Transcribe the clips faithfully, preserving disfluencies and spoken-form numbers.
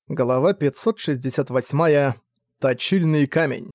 Глава пятьсот шестьдесят восемь. Точильный камень.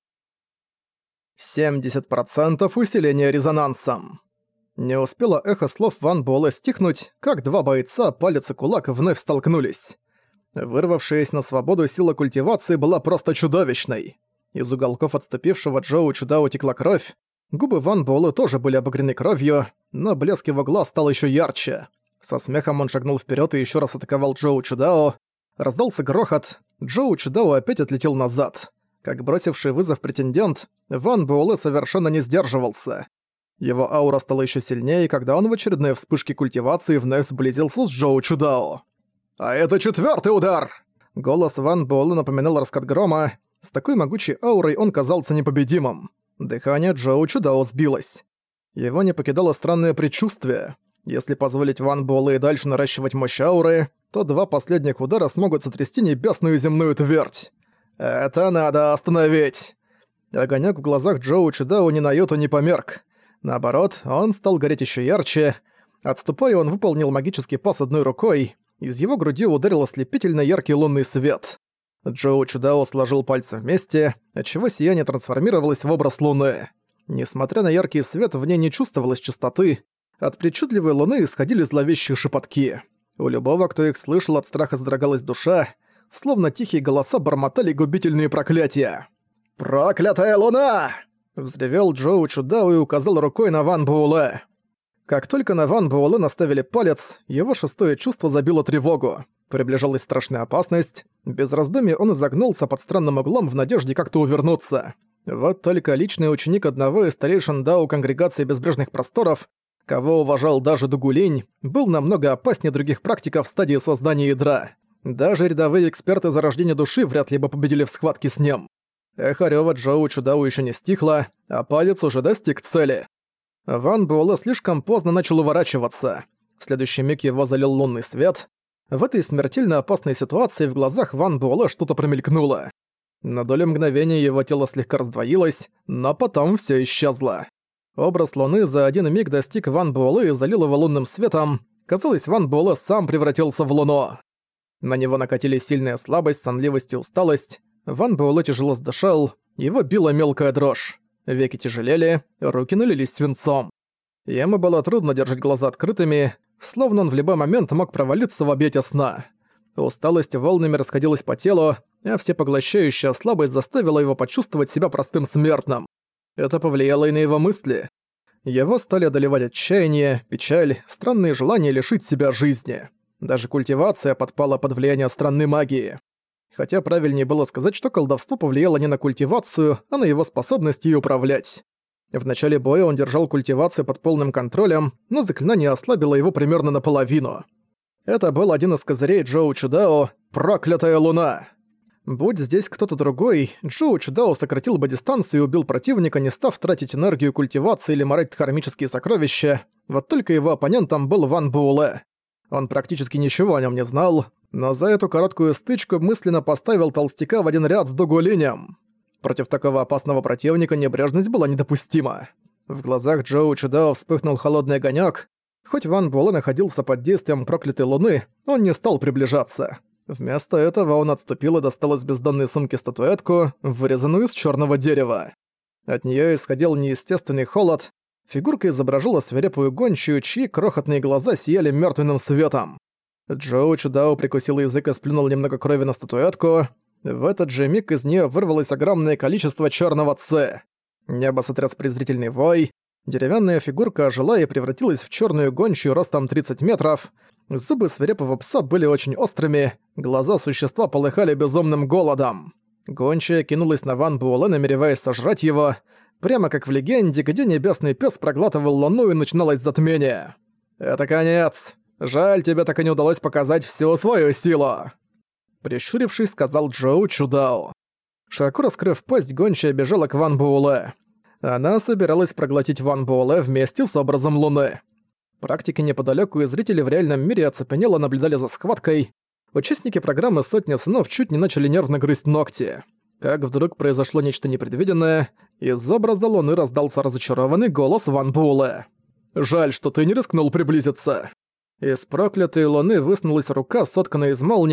семьдесят процентов усиления резонансом. Не успело эхо слов Ван Буэлэ стихнуть, как два бойца, палец и кулак, вновь столкнулись. Вырвавшаяся на свободу сила культивации была просто чудовищной. Из уголков отступившего Джоу Чудао текла кровь, губы Ван Буэлэ тоже были обогрены кровью, но блеск его глаз стал еще ярче. Со смехом он шагнул вперед и еще раз атаковал Джоу Чудао. Раздался грохот, Джоу Чудао опять отлетел назад. Как бросивший вызов претендент, Ван Буэлэ совершенно не сдерживался. Его аура стала еще сильнее, когда он в очередной вспышке культивации вновь сблизился с Джоу Чудао. «А это четвертый удар!» Голос Ван Буэлэ напоминал раскат грома. С такой могучей аурой он казался непобедимым. Дыхание Джоу Чудао сбилось. Его не покидало странное предчувствие. Если позволить Ван Буэлэ и дальше наращивать мощь ауры, то два последних удара смогут сотрясти небесную и земную твердь. Это надо остановить. Огонёк в глазах Джоу Чудао ни на йоту не померк. Наоборот, он стал гореть ещё ярче. Отступая, он выполнил магический пас одной рукой. Из его груди ударил ослепительно яркий лунный свет. Джоу Чудао сложил пальцы вместе, отчего сияние трансформировалось в образ луны. Несмотря на яркий свет, в ней не чувствовалось чистоты. От причудливой луны исходили зловещие шепотки. У любого, кто их слышал, от страха содрогалась душа, словно тихие голоса бормотали губительные проклятия. «Проклятая луна!» — взревел Джоу Чудао и указал рукой на Ван Буэлэ. Как только на Ван Буэлэ наставили палец, его шестое чувство забило тревогу. Приближалась страшная опасность. Без раздумий он изогнулся под странным углом в надежде как-то увернуться. Вот только личный ученик одного из старейшин Дао Конгрегации Безбрежных Просторов, кого уважал даже Дугулинь, был намного опаснее других практиков в стадии создания ядра. Даже рядовые эксперты зарождения души вряд ли бы победили в схватке с ним. Эхо рёва Джоу Чудао ещё не стихло, а палец уже достиг цели. Ван Буэлэ слишком поздно начал уворачиваться. В следующий миг его залил лунный свет. В этой смертельно опасной ситуации в глазах Ван Буэлэ что-то промелькнуло. На долю мгновения его тело слегка раздвоилось, но потом всё исчезло. Образ луны за один миг достиг Ван Буэлэ и залил его лунным светом. Казалось, Ван Буэлэ сам превратился в луну. На него накатили сильная слабость, сонливость и усталость. Ван Буэлэ тяжело сдышал, его била мелкая дрожь. Веки тяжелели, руки налились свинцом. Ему было трудно держать глаза открытыми, словно он в любой момент мог провалиться в объятия сна. Усталость волнами расходилась по телу, а всепоглощающая слабость заставила его почувствовать себя простым смертным. Это повлияло и на его мысли. Его стали одолевать отчаяние, печаль, странные желания лишить себя жизни. Даже культивация подпала под влияние странной магии. Хотя правильнее было сказать, что колдовство повлияло не на культивацию, а на его способность ею управлять. В начале боя он держал культивацию под полным контролем, но заклинание ослабило его примерно наполовину. Это был один из козырей Джоу Чудао «Проклятая луна». Будь здесь кто-то другой, Джоу Чудао сократил бы дистанцию и убил противника, не став тратить энергию культивации или морать дхармические сокровища, вот только его оппонентом был Ван Буэлэ. Он практически ничего о нем не знал, но за эту короткую стычку мысленно поставил толстяка в один ряд с Дугулинем. Против такого опасного противника небрежность была недопустима. В глазах Джоу Чудао вспыхнул холодный огонёк. Хоть Ван Буэлэ находился под действием проклятой луны, он не стал приближаться. Вместо этого он отступил и достал из бездонной сумки статуэтку, вырезанную из чёрного дерева. От неё исходил неестественный холод. Фигурка изображала свирепую гончую, чьи крохотные глаза сияли мёртвенным светом. Джоу Чудао прикусил язык и сплюнул немного крови на статуэтку. В этот же миг из неё вырвалось огромное количество чёрного цэ. Небо сотряс презрительный вой. Деревянная фигурка ожила и превратилась в чёрную гончую ростом тридцать метров. Зубы свирепого пса были очень острыми, глаза существа полыхали безумным голодом. Гончая кинулась на Ван Буэлэ, намереваясь сожрать его, прямо как в легенде, где небесный пес проглатывал луну и начиналось затмение. «Это конец. Жаль, тебе так и не удалось показать всю свою силу!» Прищурившись, сказал Джоу Чудао. Широко раскрыв пасть, гончая бежала к Ван Буэлэ. Она собиралась проглотить Ван Буэлэ вместе с образом луны. Практики неподалёку и зрители в реальном мире оцепенело наблюдали за схваткой. Участники программы «Сотня сынов» чуть не начали нервно грызть ногти. Как вдруг произошло нечто непредвиденное, из образа луны раздался разочарованный голос Ван Буэлэ. «Жаль, что ты не рискнул приблизиться». Из проклятой луны высунулась рука, сотканная из молний.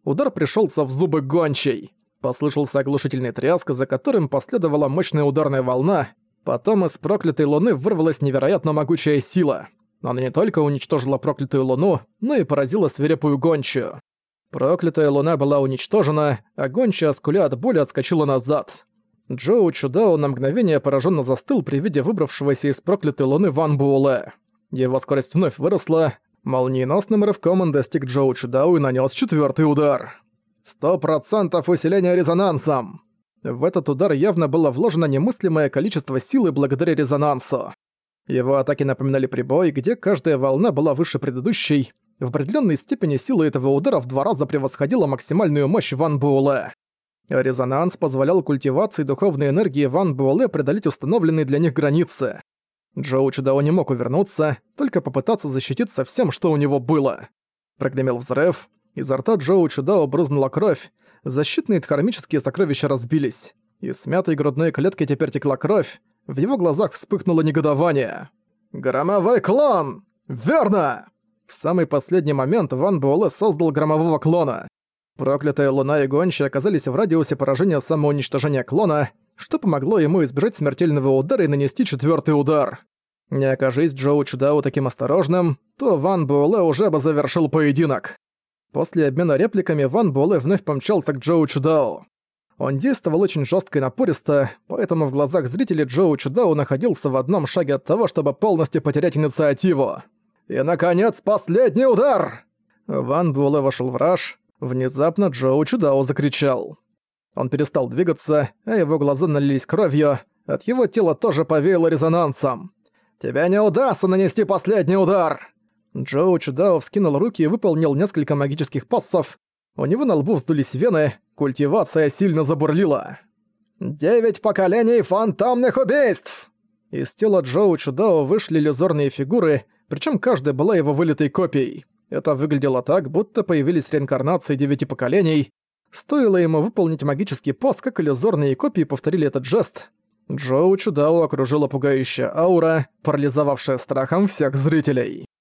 удар пришелся в зубы гончей. Послышался оглушительный тряск, за которым последовала мощная ударная волна. Потом из проклятой луны вырвалась невероятно могучая сила. Она не только уничтожила проклятую луну, но и поразила свирепую гончую. Проклятая луна была уничтожена, а гончая, скуля от боли, отскочила назад. Джоу Чудао на мгновение пораженно застыл при виде выбравшегося из проклятой луны Ван Буэлэ. Его скорость вновь выросла. Молниеносным рывком он достиг Джоу Чудао и нанес четвертый удар. Сто процентов усиления резонансом! В этот удар явно было вложено немыслимое количество силы благодаря резонансу. Его атаки напоминали прибой, где каждая волна была выше предыдущей. В определенной степени сила этого удара в два раза превосходила максимальную мощь Ван Буэлэ. Резонанс позволял культивации духовной энергии Ван Буэлэ преодолеть установленные для них границы. Джоу Чудао не мог увернуться, только попытаться защититься всем, что у него было. Прогремел взрыв, изо рта Джоу Чудао брызнула кровь, защитные дхармические сокровища разбились. Из смятой грудной клетки теперь текла кровь, в его глазах вспыхнуло негодование. «Громовой клон! Верно!» В самый последний момент Ван Буэлэ создал громового клона. Проклятая луна и гончая оказались в радиусе поражения самоуничтожения клона, что помогло ему избежать смертельного удара и нанести четвертый удар. Не окажись Джоу Чудао таким осторожным, то Ван Буэлэ уже бы завершил поединок. После обмена репликами Ван Буэлэ вновь помчался к Джоу Чудао. Он действовал очень жестко и напористо, поэтому в глазах зрителей Джоу Чудао находился в одном шаге от того, чтобы полностью потерять инициативу. И, наконец, последний удар! Ван Буэлэ вошел в раж. Внезапно Джоу Чудао закричал. Он перестал двигаться, а его глаза налились кровью, от его тела тоже повеяло резонансом. «Тебе не удастся нанести последний удар!» Джоу Чудао вскинул руки и выполнил несколько магических пассов. У него на лбу вздулись вены, культивация сильно забурлила. «Девять поколений фантомных убийств!» Из тела Джоу Чудао вышли иллюзорные фигуры, причем каждая была его вылитой копией. Это выглядело так, будто появились реинкарнации девяти поколений. Стоило ему выполнить магический пас, как иллюзорные копии повторили этот жест. Джоу Чудао окружила пугающая аура, парализовавшая страхом всех зрителей.